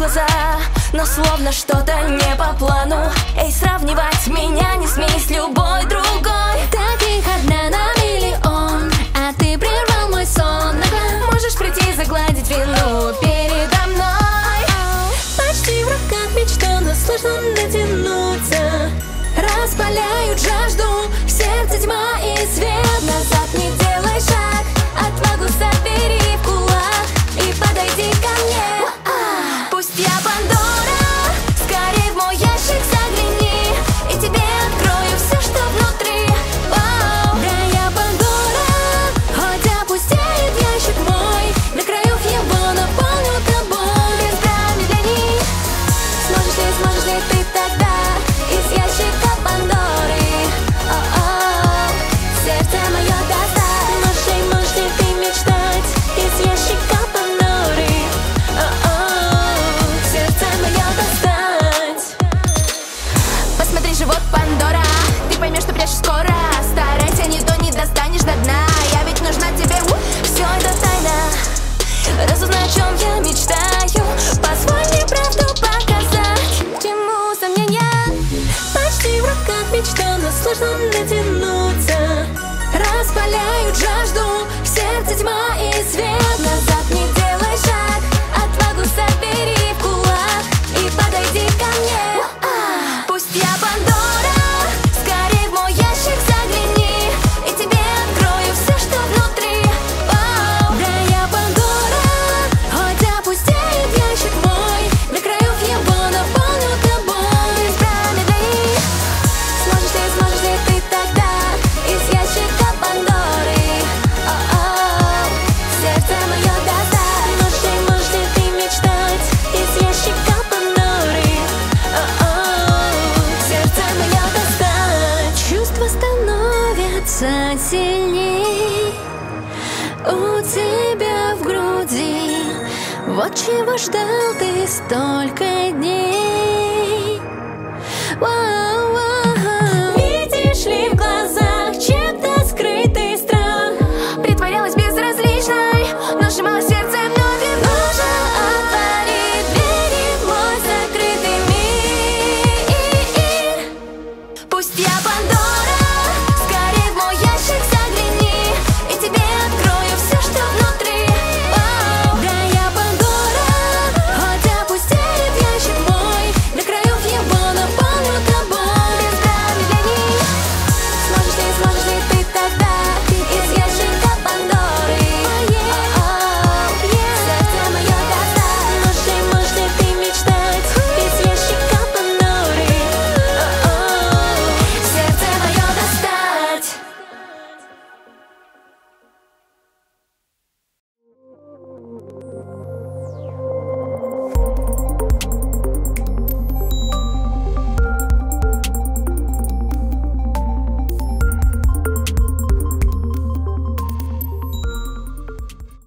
глаза, но словно что-то не по плану. Эй, сравнивать меня не смей с любой другой. Таких одна на миллион, а ты прервал мой сон. Можешь прийти и загладить вину передо мной. Почти в руках мечта, но сложно дотянуться. Распаляют жажду, в сердце тьма и свет. Назад не делай шаг, отвагу собери в кулак и подойди ко мне. Пусть я Пандора, скорей в мой ящик загляни, и тебе открою все, что внутри. Да, я Пандора, хоть опустеет ящик мой, до краев его наполню тобой. Без промедлений, сможешь ли ты тогда из ящика Пандоры сердце мое достать? Можешь ли ты мечтать из ящика Пандоры Сердце мое достать. Посмотри, живот Пандора, ты поймешь, что прячешь скоро. Старайся, не то не достанешь до дна. Я ведь нужна тебе, все это тайна. Разузнай, о чем я мечтаю, позволь мне правду показать. К чему сомнения? Почти в руках мечта, но сложно дотянуться. Распаляют жажду, в сердце тьма и свет. Назад не делай шаг, отвагу собери в кулак и подойди ко мне. Пусть я Пандора, скорей в мой ящик загляни, и тебе открою все, что внутри. Да, я Пандора, хоть опустеет ящик мой, до краев его наполню тобой. Без промедлений, сможешь ли ты тогда из ящика Пандоры сердце мое достать? Можешь ли ты мечтать из ящика Пандоры Сердце мое достать. Чувства становятся сильней у тебя в груди. Вот чего ждал ты столько дней.